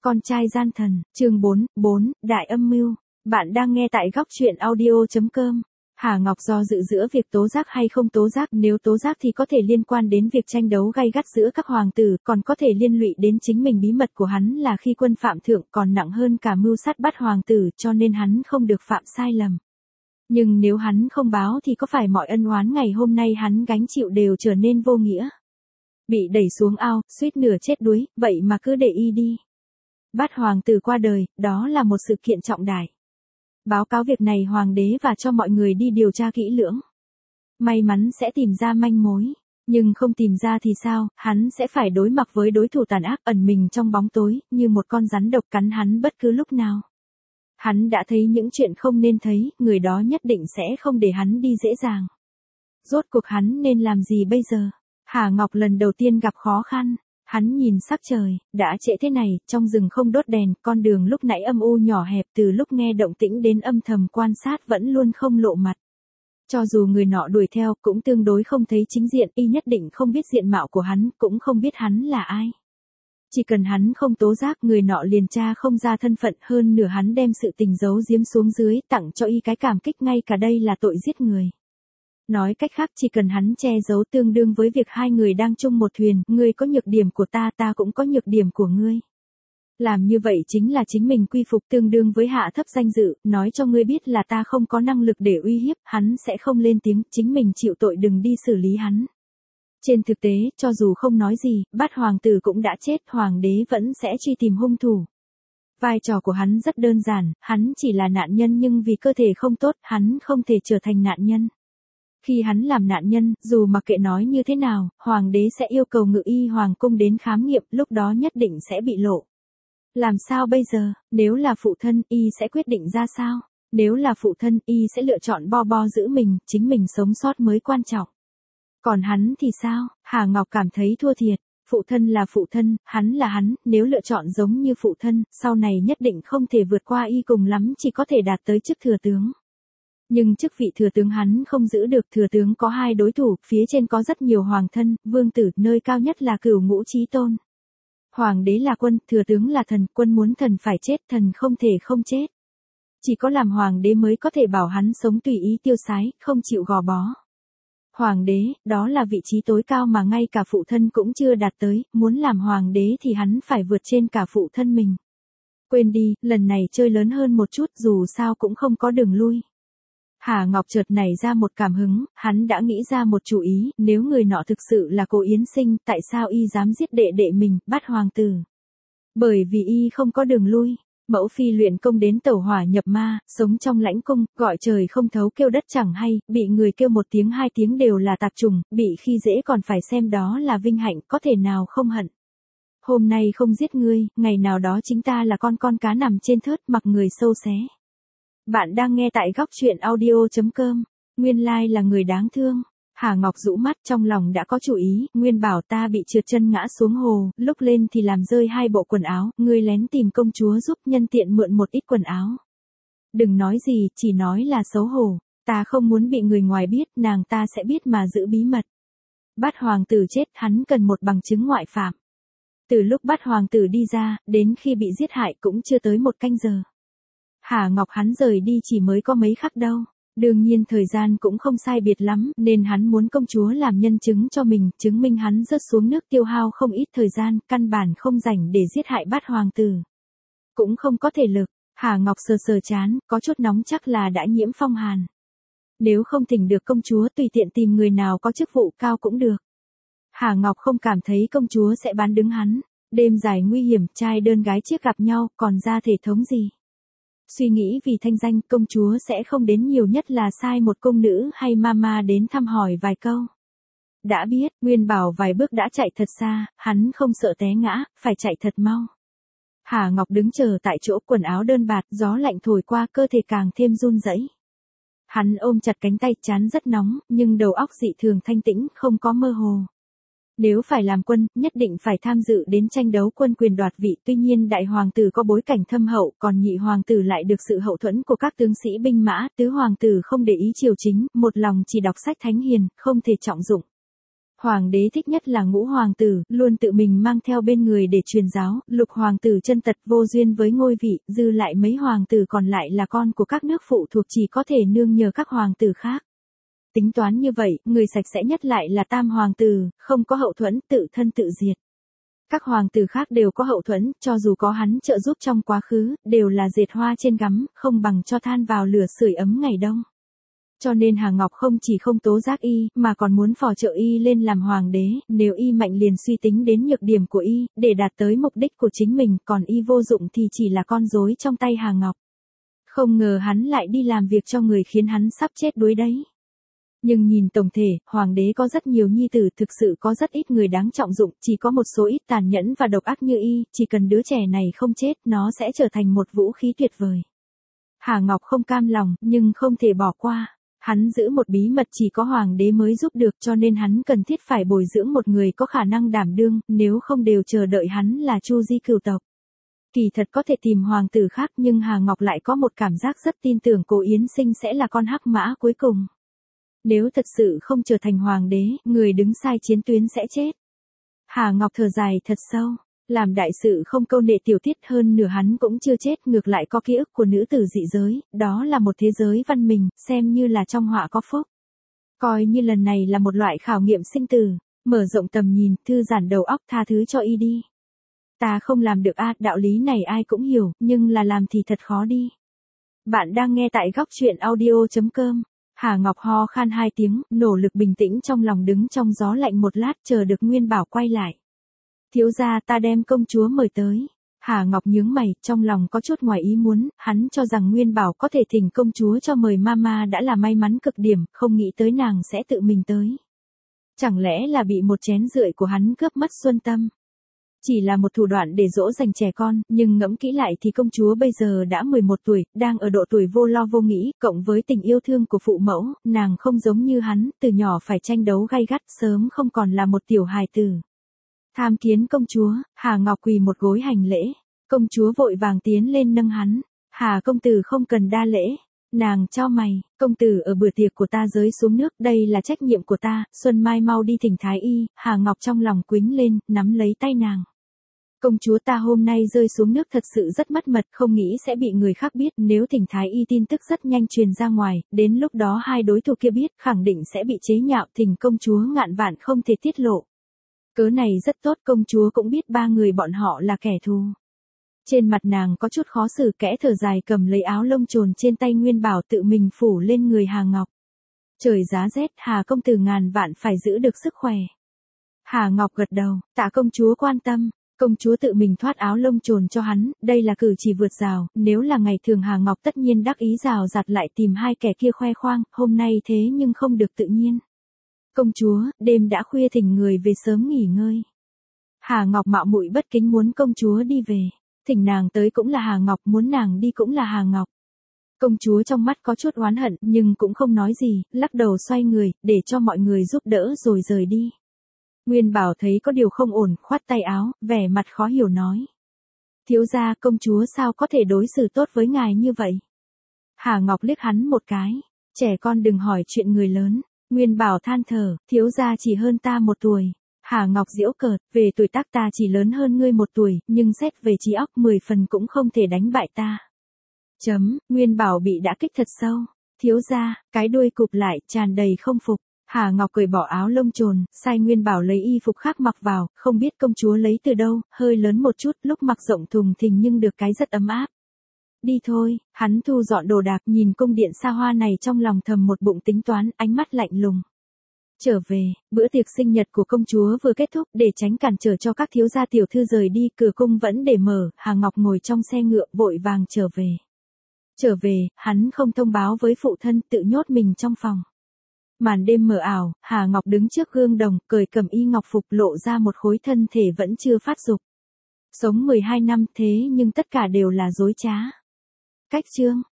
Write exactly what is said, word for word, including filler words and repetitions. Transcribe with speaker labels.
Speaker 1: Con trai gian thần, chương bốn, bốn, Đại âm mưu. Bạn đang nghe tại góc truyện audio.com. Hà Ngọc do dự giữa việc tố giác hay không tố giác, nếu tố giác thì có thể liên quan đến việc tranh đấu gay gắt giữa các hoàng tử, còn có thể liên lụy đến chính mình. Bí mật của hắn là khi quân phạm thượng còn nặng hơn cả mưu sát bắt hoàng tử, cho nên hắn không được phạm sai lầm. Nhưng nếu hắn không báo thì có phải mọi ân oán ngày hôm nay hắn gánh chịu đều trở nên vô nghĩa. Bị đẩy xuống ao, suýt nửa chết đuối, vậy mà cứ để y đi. Bắt hoàng tử qua đời, đó là một sự kiện trọng đại. Báo cáo việc này hoàng đế và cho mọi người đi điều tra kỹ lưỡng. May mắn sẽ tìm ra manh mối, nhưng không tìm ra thì sao, hắn sẽ phải đối mặt với đối thủ tàn ác ẩn mình trong bóng tối, như một con rắn độc cắn hắn bất cứ lúc nào. Hắn đã thấy những chuyện không nên thấy, người đó nhất định sẽ không để hắn đi dễ dàng. Rốt cuộc hắn nên làm gì bây giờ? Hà Ngọc lần đầu tiên gặp khó khăn. Hắn nhìn sắc trời, đã trễ thế này, trong rừng không đốt đèn, con đường lúc nãy âm u nhỏ hẹp, từ lúc nghe động tĩnh đến âm thầm quan sát vẫn luôn không lộ mặt. Cho dù người nọ đuổi theo, cũng tương đối không thấy chính diện, y nhất định không biết diện mạo của hắn, cũng không biết hắn là ai. Chỉ cần hắn không tố giác, người nọ liền tra không ra thân phận, hơn nửa hắn đem sự tình giấu giếm xuống dưới, tặng cho y cái cảm kích, ngay cả đây là tội giết người. Nói cách khác, chỉ cần hắn che giấu tương đương với việc hai người đang chung một thuyền, ngươi có nhược điểm của ta, ta cũng có nhược điểm của ngươi. Làm như vậy chính là chính mình quy phục, tương đương với hạ thấp danh dự, nói cho ngươi biết là ta không có năng lực để uy hiếp, hắn sẽ không lên tiếng, chính mình chịu tội đừng đi xử lý hắn. Trên thực tế, cho dù không nói gì, bắt hoàng tử cũng đã chết, hoàng đế vẫn sẽ truy tìm hung thủ. Vai trò của hắn rất đơn giản, hắn chỉ là nạn nhân nhưng vì cơ thể không tốt, hắn không thể trở thành nạn nhân. Khi hắn làm nạn nhân, dù mặc kệ nói như thế nào, hoàng đế sẽ yêu cầu ngự y hoàng cung đến khám nghiệm, lúc đó nhất định sẽ bị lộ. Làm sao bây giờ, nếu là phụ thân, y sẽ quyết định ra sao? Nếu là phụ thân, y sẽ lựa chọn bo bo giữ mình, chính mình sống sót mới quan trọng. Còn hắn thì sao? Hà Ngọc cảm thấy thua thiệt. Phụ thân là phụ thân, hắn là hắn, nếu lựa chọn giống như phụ thân, sau này nhất định không thể vượt qua y, cùng lắm chỉ có thể đạt tới chức thừa tướng. Nhưng chức vị thừa tướng hắn không giữ được, thừa tướng có hai đối thủ, phía trên có rất nhiều hoàng thân, vương tử, nơi cao nhất là Cửu Ngũ Chí Tôn. Hoàng đế là quân, thừa tướng là thần, quân muốn thần phải chết, thần không thể không chết. Chỉ có làm hoàng đế mới có thể bảo hắn sống tùy ý tiêu sái, không chịu gò bó. Hoàng đế, đó là vị trí tối cao mà ngay cả phụ thân cũng chưa đạt tới, muốn làm hoàng đế thì hắn phải vượt trên cả phụ thân mình. Quên đi, lần này chơi lớn hơn một chút, dù sao cũng không có đường lui. Hà Ngọc chợt nảy ra một cảm hứng, hắn đã nghĩ ra một chủ ý, nếu người nọ thực sự là Cố Yến Sinh, tại sao y dám giết đệ đệ mình, bắt hoàng tử? Bởi vì y không có đường lui. Mẫu phi luyện công đến tẩu hỏa nhập ma, sống trong lãnh cung, gọi trời không thấu kêu đất chẳng hay, bị người kêu một tiếng hai tiếng đều là tạp trùng, bị khi dễ còn phải xem đó là vinh hạnh, có thể nào không hận. Hôm nay không giết ngươi, ngày nào đó chính ta là con con cá nằm trên thớt mặc người sâu xé. Bạn đang nghe tại góc truyện audio.com. Nguyên lai là người đáng thương. Hà Ngọc rũ mắt, trong lòng đã có chủ ý, Nguyên bảo ta bị trượt chân ngã xuống hồ, lúc lên thì làm rơi hai bộ quần áo, ngươi lén tìm công chúa giúp, nhân tiện mượn một ít quần áo. Đừng nói gì, chỉ nói là xấu hổ, ta không muốn bị người ngoài biết, nàng ta sẽ biết mà giữ bí mật. Bắt hoàng tử chết, hắn cần một bằng chứng ngoại phạm. Từ lúc bắt hoàng tử đi ra, đến khi bị giết hại cũng chưa tới một canh giờ. Hà Ngọc hắn rời đi chỉ mới có mấy khắc đâu. Đương nhiên thời gian cũng không sai biệt lắm, nên hắn muốn công chúa làm nhân chứng cho mình, chứng minh hắn rớt xuống nước tiêu hao không ít thời gian, căn bản không rảnh để giết hại bắt hoàng tử. Cũng không có thể lực, Hà Ngọc sờ sờ chán, có chút nóng chắc là đã nhiễm phong hàn. Nếu không thỉnh được công chúa tùy tiện tìm người nào có chức vụ cao cũng được. Hà Ngọc không cảm thấy công chúa sẽ bán đứng hắn, đêm dài nguy hiểm, trai đơn gái chiếc gặp nhau, còn ra thể thống gì. Suy nghĩ vì thanh danh, công chúa sẽ không đến, nhiều nhất là sai một cung nữ hay mama đến thăm hỏi vài câu. Đã biết, Nguyên bảo vài bước đã chạy thật xa, hắn không sợ té ngã, phải chạy thật mau. Hà Ngọc đứng chờ tại chỗ, quần áo đơn bạt, gió lạnh thổi qua, cơ thể càng thêm run rẩy. Hắn ôm chặt cánh tay, trán rất nóng, nhưng đầu óc dị thường thanh tĩnh, không có mơ hồ. Nếu phải làm quân, nhất định phải tham dự đến tranh đấu quân quyền đoạt vị, tuy nhiên đại hoàng tử có bối cảnh thâm hậu, còn nhị hoàng tử lại được sự hậu thuẫn của các tướng sĩ binh mã, tứ hoàng tử không để ý triều chính, một lòng chỉ đọc sách thánh hiền, không thể trọng dụng. Hoàng đế thích nhất là ngũ hoàng tử, luôn tự mình mang theo bên người để truyền giáo, lục hoàng tử chân tật vô duyên với ngôi vị, dư lại mấy hoàng tử còn lại là con của các nước phụ thuộc chỉ có thể nương nhờ các hoàng tử khác. Tính toán như vậy, người sạch sẽ nhất lại là tam hoàng tử, không có hậu thuẫn, tự thân tự diệt. Các hoàng tử khác đều có hậu thuẫn, cho dù có hắn trợ giúp trong quá khứ, đều là dệt hoa trên gấm, không bằng cho than vào lửa sưởi ấm ngày đông. Cho nên Hà Ngọc không chỉ không tố giác y, mà còn muốn phò trợ y lên làm hoàng đế, nếu y mạnh liền suy tính đến nhược điểm của y, để đạt tới mục đích của chính mình, còn y vô dụng thì chỉ là con rối trong tay Hà Ngọc. Không ngờ hắn lại đi làm việc cho người khiến hắn sắp chết đuối đấy. Nhưng nhìn tổng thể, hoàng đế có rất nhiều nhi tử, thực sự có rất ít người đáng trọng dụng, chỉ có một số ít tàn nhẫn và độc ác như y, chỉ cần đứa trẻ này không chết, nó sẽ trở thành một vũ khí tuyệt vời. Hà Ngọc không cam lòng, nhưng không thể bỏ qua. Hắn giữ một bí mật chỉ có hoàng đế mới giúp được, cho nên hắn cần thiết phải bồi dưỡng một người có khả năng đảm đương, nếu không đều chờ đợi hắn là Chu Di cửu tộc. Kỳ thật có thể tìm hoàng tử khác, nhưng Hà Ngọc lại có một cảm giác rất tin tưởng Cố Yến Sinh sẽ là con hắc mã cuối cùng. Nếu thật sự không trở thành hoàng đế, người đứng sai chiến tuyến sẽ chết. Hà Ngọc thở dài thật sâu, làm đại sự không câu nệ tiểu tiết, hơn nửa hắn cũng chưa chết, ngược lại có ký ức của nữ tử dị giới, đó là một thế giới văn minh, xem như là trong họa có phúc. Coi như lần này là một loại khảo nghiệm sinh tử, mở rộng tầm nhìn, thư giãn đầu óc, tha thứ cho y đi. Ta không làm được a, đạo lý này ai cũng hiểu, nhưng là làm thì thật khó đi. Bạn đang nghe tại góc truyện audio chấm com. Hà Ngọc ho khan hai tiếng, nỗ lực bình tĩnh trong lòng, đứng trong gió lạnh một lát chờ được Nguyên Bảo quay lại. Thiếu gia, ta đem công chúa mời tới. Hà Ngọc nhướng mày, trong lòng có chút ngoài ý muốn, hắn cho rằng Nguyên Bảo có thể thỉnh công chúa cho mời mama đã là may mắn cực điểm, không nghĩ tới nàng sẽ tự mình tới. Chẳng lẽ là bị một chén rượu của hắn cướp mất xuân tâm? Chỉ là một thủ đoạn để dỗ dành trẻ con, nhưng ngẫm kỹ lại thì công chúa bây giờ đã mười một tuổi, đang ở độ tuổi vô lo vô nghĩ, cộng với tình yêu thương của phụ mẫu, nàng không giống như hắn, từ nhỏ phải tranh đấu gay gắt, sớm không còn là một tiểu hài tử. Tham kiến công chúa, Hà Ngọc quỳ một gối hành lễ, công chúa vội vàng tiến lên nâng hắn, Hà công tử không cần đa lễ. Nàng chau mày, công tử ở bữa tiệc của ta rơi xuống nước, đây là trách nhiệm của ta, Xuân Mai mau đi thỉnh thái y. Hà Ngọc trong lòng quýnh lên, nắm lấy tay nàng. Công chúa, ta hôm nay rơi xuống nước thật sự rất mất mật, không nghĩ sẽ bị người khác biết, nếu thỉnh thái y tin tức rất nhanh truyền ra ngoài, đến lúc đó hai đối thủ kia biết, khẳng định sẽ bị chế nhạo, thỉnh công chúa ngạn vạn không thể tiết lộ. Cớ này rất tốt, công chúa cũng biết ba người bọn họ là kẻ thù. Trên mặt nàng có chút khó xử, kẽ thở dài, cầm lấy áo lông trồn trên tay Nguyên Bảo tự mình phủ lên người Hà Ngọc. Trời giá rét, Hà công tử ngàn vạn phải giữ được sức khỏe. Hà Ngọc gật đầu, tạ công chúa quan tâm. Công chúa tự mình thoát áo lông trồn cho hắn, đây là cử chỉ vượt rào, nếu là ngày thường Hà Ngọc tất nhiên đắc ý rào rạt lại tìm hai kẻ kia khoe khoang, hôm nay thế nhưng không được tự nhiên. Công chúa, đêm đã khuya, thỉnh người về sớm nghỉ ngơi. Hà Ngọc mạo muội bất kính muốn công chúa đi về. Thỉnh nàng tới cũng là Hà Ngọc, muốn nàng đi cũng là Hà Ngọc. Công chúa trong mắt có chút oán hận, nhưng cũng không nói gì, lắc đầu xoay người, để cho mọi người giúp đỡ rồi rời đi. Nguyên Bảo thấy có điều không ổn, khoát tay áo, vẻ mặt khó hiểu nói. Thiếu gia, công chúa sao có thể đối xử tốt với ngài như vậy? Hà Ngọc liếc hắn một cái, trẻ con đừng hỏi chuyện người lớn. Nguyên Bảo than thở, thiếu gia chỉ hơn ta một tuổi. Hà Ngọc giễu cợt, về tuổi tác ta chỉ lớn hơn ngươi một tuổi, nhưng xét về trí óc mười phần cũng không thể đánh bại ta. Chấm, Nguyên Bảo bị đã kích thật sâu. Thiếu gia, cái đuôi cụp lại, tràn đầy không phục. Hà Ngọc cởi bỏ áo lông trồn, sai Nguyên Bảo lấy y phục khác mặc vào, không biết công chúa lấy từ đâu, hơi lớn một chút, lúc mặc rộng thùng thình nhưng được cái rất ấm áp. Đi thôi, hắn thu dọn đồ đạc, nhìn cung điện xa hoa này trong lòng thầm một bụng tính toán, ánh mắt lạnh lùng. Trở về, bữa tiệc sinh nhật của công chúa vừa kết thúc, để tránh cản trở cho các thiếu gia tiểu thư rời đi, cửa cung vẫn để mở, Hà Ngọc ngồi trong xe ngựa vội vàng trở về. Trở về, hắn không thông báo với phụ thân, tự nhốt mình trong phòng. Màn đêm mờ ảo, Hà Ngọc đứng trước gương đồng, cởi cẩm y ngọc phục, lộ ra một khối thân thể vẫn chưa phát dục. Sống mười hai năm thế nhưng tất cả đều là dối trá. Cách chương